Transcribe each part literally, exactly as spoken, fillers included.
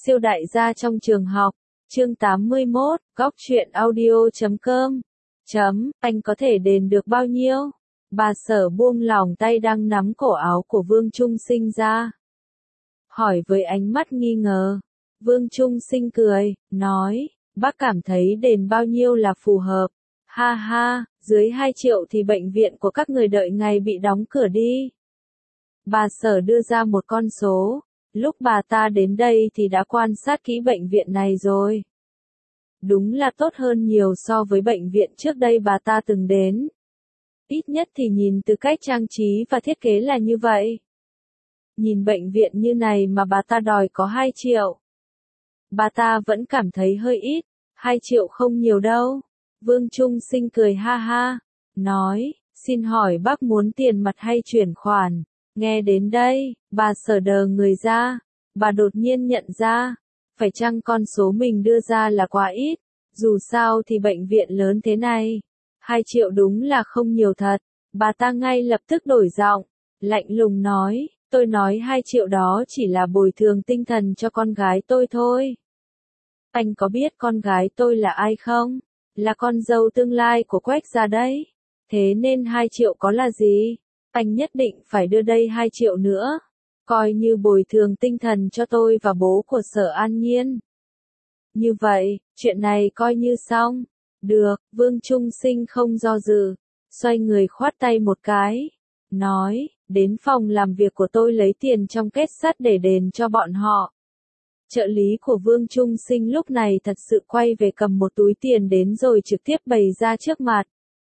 Siêu đại gia trong trường học, chương tám mươi mốt, góc truyện audio chấm com. Chấm, anh có thể đền được bao nhiêu? Bà Sở buông lỏng tay đang nắm cổ áo của Vương Trung Sinh ra. Hỏi với ánh mắt nghi ngờ. Vương Trung Sinh cười, nói, bác cảm thấy đền bao nhiêu là phù hợp. Ha ha, dưới hai triệu thì bệnh viện của các người đợi ngày bị đóng cửa đi. Bà Sở đưa ra một con số. Lúc bà ta đến đây thì đã quan sát kỹ bệnh viện này rồi. Đúng là tốt hơn nhiều so với bệnh viện trước đây bà ta từng đến. Ít nhất thì nhìn từ cách trang trí và thiết kế là như vậy. Nhìn bệnh viện như này mà bà ta đòi có hai triệu. Bà ta vẫn cảm thấy hơi ít, hai triệu không nhiều đâu. Vương Trung Sinh cười ha ha, nói, xin hỏi bác muốn tiền mặt hay chuyển khoản? Nghe đến đây, bà Sở đờ người ra, bà đột nhiên nhận ra, phải chăng con số mình đưa ra là quá ít, dù sao thì bệnh viện lớn thế này, hai triệu đúng là không nhiều thật, bà ta ngay lập tức đổi giọng, lạnh lùng nói, tôi nói hai triệu đó chỉ là bồi thường tinh thần cho con gái tôi thôi. Anh có biết con gái tôi là ai không? Là con dâu tương lai của Quách gia đấy, thế nên hai triệu có là gì? Anh nhất định phải đưa đây hai triệu nữa, coi như bồi thường tinh thần cho tôi và bố của Sở An Nhiên. Như vậy, chuyện này coi như xong. Được, Vương Trung Sinh không do dự, xoay người khoát tay một cái, nói, đến phòng làm việc của tôi lấy tiền trong kết sắt để đền cho bọn họ. Trợ lý của Vương Trung Sinh lúc này thật sự quay về cầm một túi tiền đến rồi trực tiếp bày ra trước mặt.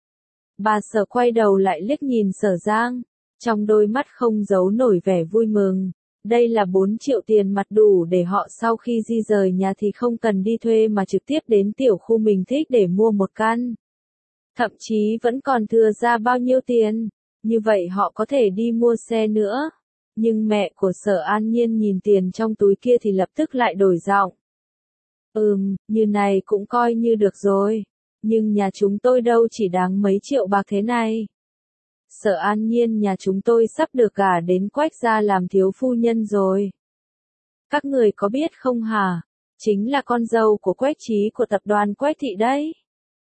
Bà Sở quay đầu lại liếc nhìn Sở Giang, trong đôi mắt không giấu nổi vẻ vui mừng. Đây là bốn triệu tiền mặt đủ để họ sau khi di rời nhà thì không cần đi thuê mà trực tiếp đến tiểu khu mình thích để mua một căn. Thậm chí vẫn còn thừa ra bao nhiêu tiền, như vậy họ có thể đi mua xe nữa. Nhưng mẹ của Sở An Nhiên nhìn tiền trong túi kia thì lập tức lại đổi giọng. Ừm, như này cũng coi như được rồi. Nhưng nhà chúng tôi đâu chỉ đáng mấy triệu bạc thế này. Sở An Nhiên nhà chúng tôi sắp được gả đến Quách gia làm thiếu phu nhân rồi. Các người có biết không hả? Chính là con dâu của Quách Trí của tập đoàn Quách Thị đấy.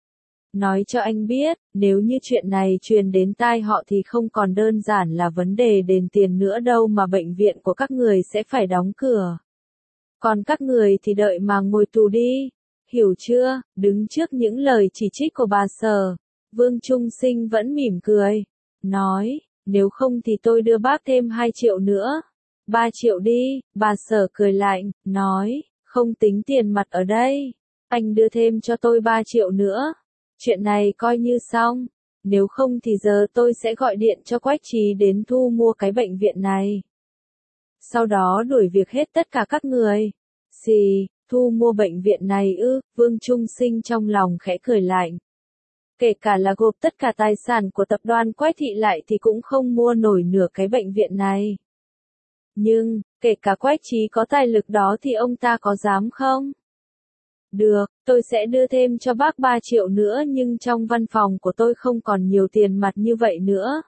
Nói cho anh biết, nếu như chuyện này truyền đến tai họ thì không còn đơn giản là vấn đề đền tiền nữa đâu mà bệnh viện của các người sẽ phải đóng cửa. Còn các người thì đợi mà ngồi tù đi. Hiểu chưa? Đứng trước những lời chỉ trích của bà Sở, Vương Trung Sinh vẫn mỉm cười. Nói, nếu không thì tôi đưa bác thêm hai triệu nữa. Ba triệu đi, bà Sở cười lạnh, nói, không tính tiền mặt ở đây. Anh đưa thêm cho tôi ba triệu nữa. Chuyện này coi như xong. Nếu không thì giờ tôi sẽ gọi điện cho Quách Trí đến thu mua cái bệnh viện này. Sau đó đuổi việc hết tất cả các người. Xì, thu mua bệnh viện này ư, Vương Trung Sinh trong lòng khẽ cười lạnh. Kể cả là gộp tất cả tài sản của tập đoàn Quách Thị lại thì cũng không mua nổi nửa cái bệnh viện này. Nhưng, kể cả Quách Trí có tài lực đó thì ông ta có dám không? Được, tôi sẽ đưa thêm cho bác ba triệu nữa nhưng trong văn phòng của tôi không còn nhiều tiền mặt như vậy nữa.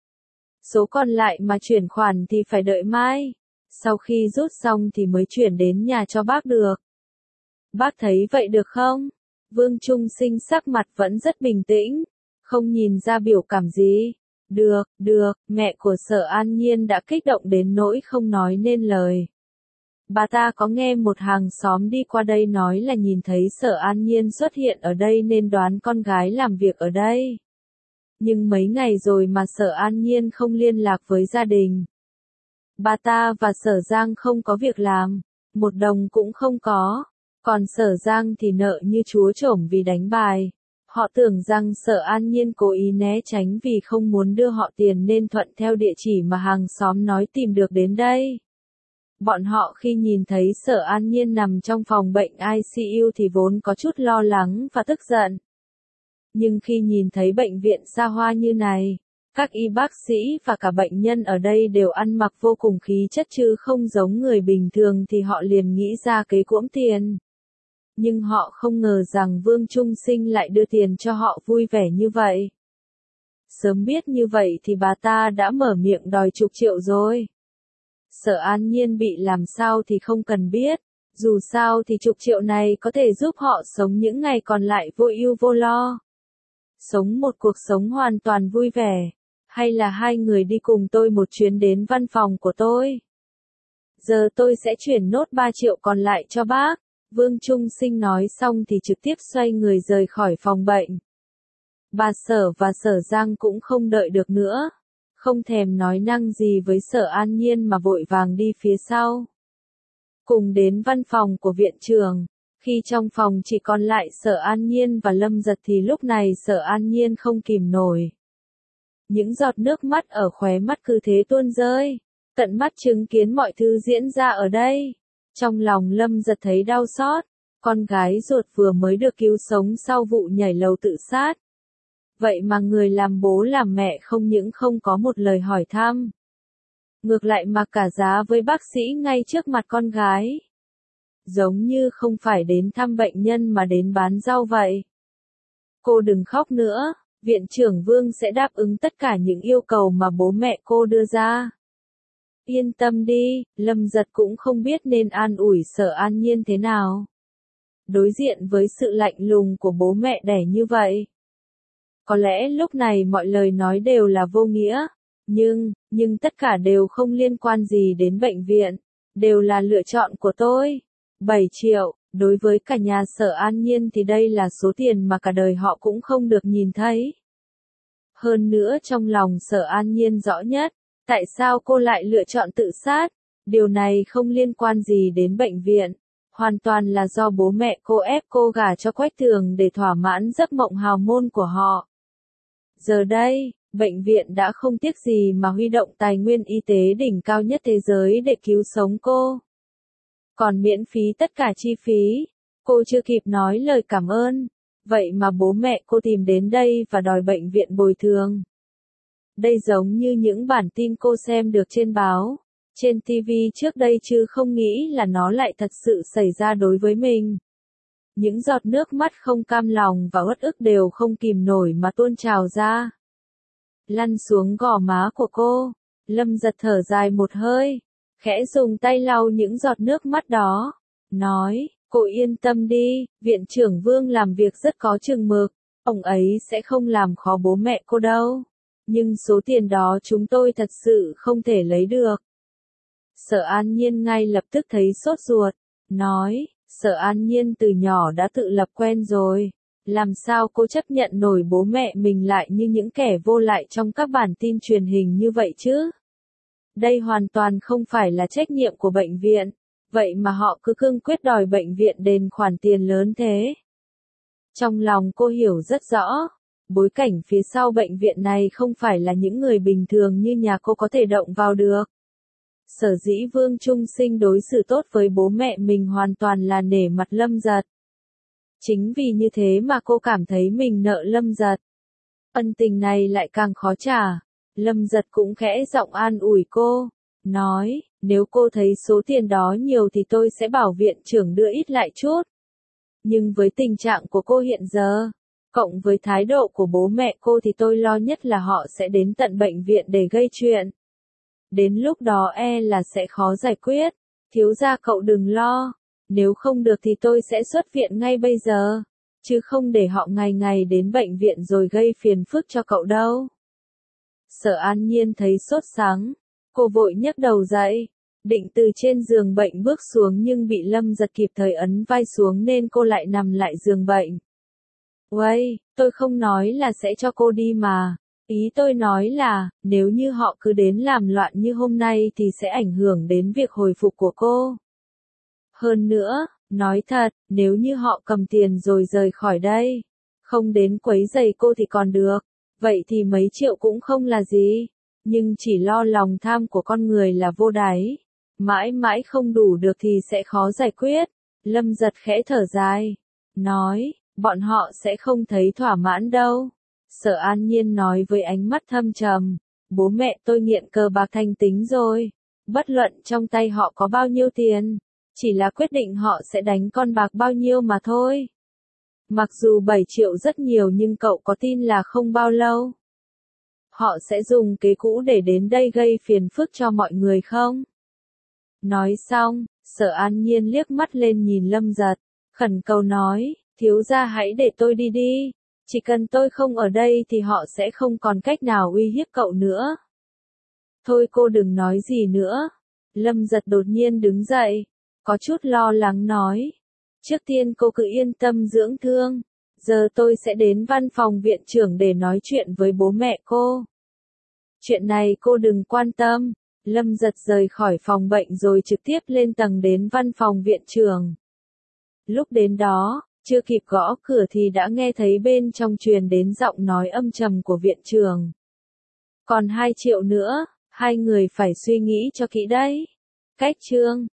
Số còn lại mà chuyển khoản thì phải đợi mai. Sau khi rút xong thì mới chuyển đến nhà cho bác được. Bác thấy vậy được không? Vương Trung Sinh sắc mặt vẫn rất bình tĩnh, không nhìn ra biểu cảm gì. Được, được, mẹ của Sở An Nhiên đã kích động đến nỗi không nói nên lời. Bà ta có nghe một hàng xóm đi qua đây nói là nhìn thấy Sở An Nhiên xuất hiện ở đây nên đoán con gái làm việc ở đây. Nhưng mấy ngày rồi mà Sở An Nhiên không liên lạc với gia đình. Bà ta và Sở Giang không có việc làm, một đồng cũng không có. Còn Sở Giang thì nợ như chúa trổm vì đánh bài. Họ tưởng rằng Sở An Nhiên cố ý né tránh vì không muốn đưa họ tiền nên thuận theo địa chỉ mà hàng xóm nói tìm được đến đây. Bọn họ khi nhìn thấy Sở An Nhiên nằm trong phòng bệnh i xê u thì vốn có chút lo lắng và tức giận. Nhưng khi nhìn thấy bệnh viện xa hoa như này, các y bác sĩ và cả bệnh nhân ở đây đều ăn mặc vô cùng khí chất chứ không giống người bình thường thì họ liền nghĩ ra kế cuỗm tiền. Nhưng họ không ngờ rằng Vương Trung Sinh lại đưa tiền cho họ vui vẻ như vậy. Sớm biết như vậy thì bà ta đã mở miệng đòi chục triệu rồi. Sở An Nhiên bị làm sao thì không cần biết, Dù sao thì chục triệu này có thể giúp họ sống những ngày còn lại vô ưu vô lo. Sống một cuộc sống hoàn toàn vui vẻ. Hay là hai người đi cùng tôi một chuyến đến văn phòng của tôi. Giờ tôi sẽ chuyển nốt ba triệu còn lại cho bác. Vương Trung Sinh nói xong thì trực tiếp xoay người rời khỏi phòng bệnh. Bà Sở và Sở Giang cũng không đợi được nữa. Không thèm nói năng gì với Sở An Nhiên mà vội vàng đi phía sau. Cùng đến văn phòng của viện trưởng. Khi trong phòng chỉ còn lại Sở An Nhiên và Lâm Giật thì lúc này Sở An Nhiên không kìm nổi. Những giọt nước mắt ở khóe mắt cứ thế tuôn rơi. Tận mắt chứng kiến mọi thứ diễn ra ở đây. Trong lòng Lâm Giật thấy đau xót. Con gái ruột vừa mới được cứu sống sau vụ nhảy lầu tự sát. Vậy mà người làm bố làm mẹ không những không có một lời hỏi thăm. Ngược lại mà cả giá với bác sĩ ngay trước mặt con gái. Giống như không phải đến thăm bệnh nhân mà đến bán rau vậy. Cô đừng khóc nữa, viện trưởng Vương sẽ đáp ứng tất cả những yêu cầu mà bố mẹ cô đưa ra. Yên tâm đi, Lâm Giật cũng không biết nên an ủi Sở An Nhiên thế nào. Đối diện với sự lạnh lùng của bố mẹ đẻ như vậy. Có lẽ lúc này mọi lời nói đều là vô nghĩa, nhưng, nhưng tất cả đều không liên quan gì đến bệnh viện, đều là lựa chọn của tôi. bảy triệu, đối với cả nhà Sở An Nhiên thì đây là số tiền mà cả đời họ cũng không được nhìn thấy. Hơn nữa trong lòng Sở An Nhiên rõ nhất, tại sao cô lại lựa chọn tự sát, điều này không liên quan gì đến bệnh viện. Hoàn toàn là do bố mẹ cô ép cô gả cho Quách Tường để thỏa mãn giấc mộng hào môn của họ. Giờ đây, bệnh viện đã không tiếc gì mà huy động tài nguyên y tế đỉnh cao nhất thế giới để cứu sống cô. Còn miễn phí tất cả chi phí, cô chưa kịp nói lời cảm ơn. Vậy mà bố mẹ cô tìm đến đây và đòi bệnh viện bồi thường. Đây giống như những bản tin cô xem được trên báo, trên ti vi trước đây chứ không nghĩ là nó lại thật sự xảy ra đối với mình. Những giọt nước mắt không cam lòng và uất ức đều không kìm nổi mà tuôn trào ra. Lăn xuống gò má của cô, Lâm Giật thở dài một hơi, khẽ dùng tay lau những giọt nước mắt đó, nói, cô yên tâm đi, viện trưởng Vương làm việc rất có chừng mực, ông ấy sẽ không làm khó bố mẹ cô đâu. Nhưng số tiền đó chúng tôi thật sự không thể lấy được. Sở An Nhiên ngay lập tức thấy sốt ruột, nói, Sở An Nhiên từ nhỏ đã tự lập quen rồi, làm sao cô chấp nhận nổi bố mẹ mình lại như những kẻ vô lại trong các bản tin truyền hình như vậy chứ? Đây hoàn toàn không phải là trách nhiệm của bệnh viện, vậy mà họ cứ cương quyết đòi bệnh viện đền khoản tiền lớn thế. Trong lòng cô hiểu rất rõ, bối cảnh phía sau bệnh viện này không phải là những người bình thường như nhà cô có thể động vào được. Sở dĩ Vương Trung Sinh đối xử tốt với bố mẹ mình hoàn toàn là nể mặt Lâm Giật. Chính vì như thế mà cô cảm thấy mình nợ Lâm Giật. Ân tình này lại càng khó trả. Lâm Giật cũng khẽ giọng an ủi cô, nói, nếu cô thấy số tiền đó nhiều thì tôi sẽ bảo viện trưởng đưa ít lại chút. Nhưng với tình trạng của cô hiện giờ, cộng với thái độ của bố mẹ cô thì tôi lo nhất là họ sẽ đến tận bệnh viện để gây chuyện. Đến lúc đó e là sẽ khó giải quyết, thiếu gia cậu đừng lo, nếu không được thì tôi sẽ xuất viện ngay bây giờ, chứ không để họ ngày ngày đến bệnh viện rồi gây phiền phức cho cậu đâu. Sở An Nhiên thấy sốt sắng, cô vội nhấc đầu dậy, định từ trên giường bệnh bước xuống nhưng bị Lâm Giật kịp thời ấn vai xuống nên cô lại nằm lại giường bệnh. Uầy, tôi không nói là sẽ cho cô đi mà. Ý tôi nói là, nếu như họ cứ đến làm loạn như hôm nay thì sẽ ảnh hưởng đến việc hồi phục của cô. Hơn nữa, nói thật, nếu như họ cầm tiền rồi rời khỏi đây, không đến quấy rầy cô thì còn được, vậy thì mấy triệu cũng không là gì, nhưng chỉ lo lòng tham của con người là vô đáy, mãi mãi không đủ được thì sẽ khó giải quyết. Lâm Giật khẽ thở dài, nói, bọn họ sẽ không thấy thỏa mãn đâu. Sở An Nhiên nói với ánh mắt thâm trầm, bố mẹ tôi nghiện cờ bạc thành tính rồi, bất luận trong tay họ có bao nhiêu tiền, chỉ là quyết định họ sẽ đánh con bạc bao nhiêu mà thôi. Mặc dù bảy triệu rất nhiều nhưng cậu có tin là không bao lâu họ sẽ dùng kế cũ để đến đây gây phiền phức cho mọi người không? Nói xong, Sở An Nhiên liếc mắt lên nhìn Lâm Giật, khẩn cầu nói, thiếu gia hãy để tôi đi đi, chỉ cần tôi không ở đây thì họ sẽ không còn cách nào uy hiếp cậu nữa. Thôi cô đừng nói gì nữa. Lâm Giật đột nhiên đứng dậy, có chút lo lắng nói. Trước tiên cô cứ yên tâm dưỡng thương, giờ tôi sẽ đến văn phòng viện trưởng để nói chuyện với bố mẹ cô. Chuyện này cô đừng quan tâm. Lâm Giật rời khỏi phòng bệnh rồi trực tiếp lên tầng đến văn phòng viện trưởng. Lúc đến đó, chưa kịp gõ cửa thì đã nghe thấy bên trong truyền đến giọng nói âm trầm của viện trưởng. Còn hai triệu nữa, hai người phải suy nghĩ cho kỹ đấy. Cách chương